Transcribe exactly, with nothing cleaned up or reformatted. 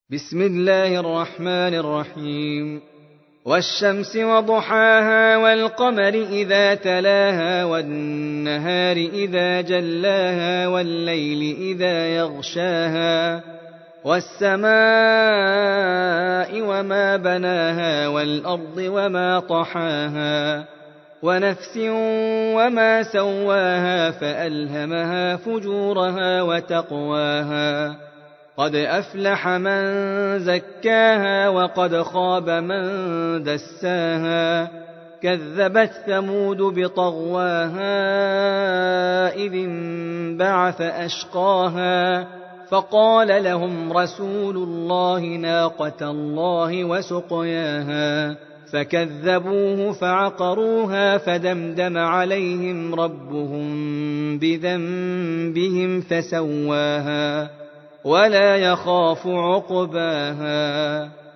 بسم الله الرحمن الرحيم والشمس وضحاها والقمر إذا تلاها والنهار إذا جلاها والليل إذا يغشاها والسماء وما بناها والأرض وما طحاها ونفس وما سواها فألهمها فجورها وتقواها قد أفلح من زكاها وقد خاب من دساها كذبت ثمود بطغواها إذ انبعث أشقاها فقال لهم رسول الله ناقة الله وسقياها فكذبوه فعقروها فدمدم عليهم ربهم بذنبهم فسواها ولا يخاف عقباها